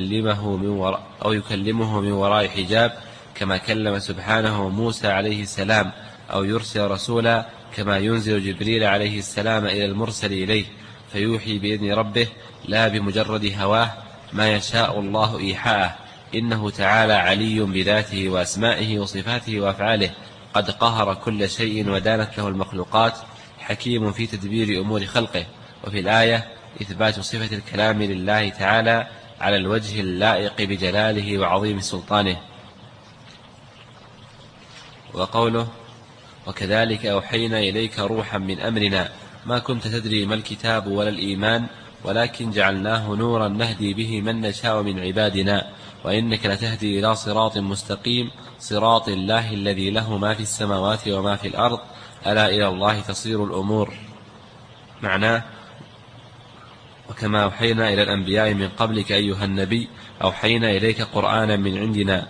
يكلمه من وراء حجاب كما كلم سبحانه موسى عليه السلام، أو يرسل رسولا كما ينزل جبريل عليه السلام إلى المرسل إليه فيوحي بإذن ربه لا بمجرد هواه ما يشاء الله إيحاءه إنه تعالى علي بذاته وأسمائه وصفاته وأفعاله قد قهر كل شيء ودانت له المخلوقات حكيم في تدبير أمور خلقه. وفي الآية إثبات صفة الكلام لله تعالى على الوجه اللائق بجلاله وعظيم سلطانه. وقوله وكذلك أوحينا إليك روحا من أمرنا ما كنت تدري ما الكتاب ولا الإيمان ولكن جعلناه نورا نهدي به من نشاء من عبادنا وإنك لتهدي إلى صراط مستقيم صراط الله الذي له ما في السماوات وما في الأرض ألا إلى الله تصير الأمور. معناه وكما أوحينا إلى الأنبياء من قبلك أيها النبي أوحينا إليك قرآنا من عندنا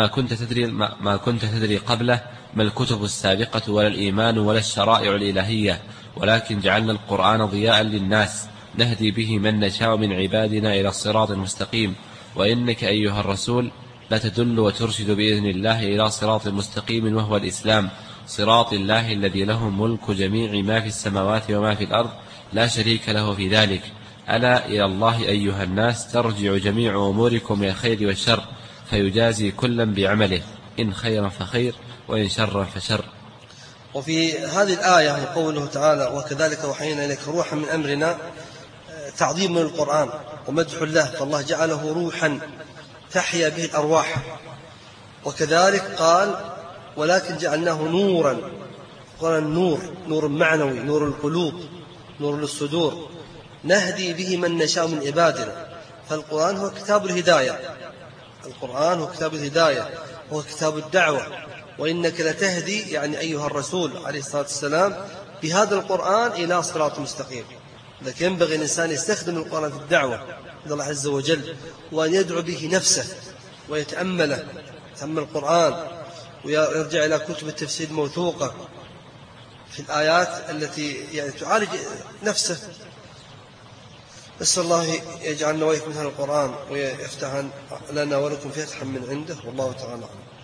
ما كنت تدري قبله ما الكتب السابقة ولا الإيمان ولا الشرائع الإلهية ولكن جعلنا القرآن ضياء للناس نهدي به من نشاء من عبادنا إلى الصراط المستقيم وإنك أيها الرسول لتدل وترشد بإذن الله إلى صراط مستقيم وهو الإسلام صراط الله الذي له ملك جميع ما في السماوات وما في الأرض لا شريك له في ذلك ألا إلى الله أيها الناس ترجع جميع أموركم من الخير والشر فيجازي كلا بعمله إن خيرا فخير وإن شرا فشر. وفي هذه الآية قوله تعالى وكذلك أوحينا إليك روحا من أمرنا تعظيم للقرآن ومدح له فالله جعله روحا تحيا به الأرواح. وكذلك قال ولكن جعلناه نورا، قال النور نور معنوي نور القلوب نور للصدور نهدي به من نشاء من عبادنا. فالقرآن هو كتاب الهداية، القرآن هو كتاب الهداية هو كتاب الدعوة وإنك لتهدي يعني أيها الرسول عليه الصلاة والسلام بهذا القرآن إلى صراط مستقيم. لكن ينبغي الإنسان يستخدم القرآن في الدعوة إلى الله عز وجل وأن يدعو به نفسه ويتأمل القرآن ويرجع إلى كتب التفسير الموثوقة في الآيات التي يعني تعالج نفسه. نسأل الله يجعلنا وإياكم من هذا القرآن ويفتح لنا ولكم فتحا من عنده والله تعالى.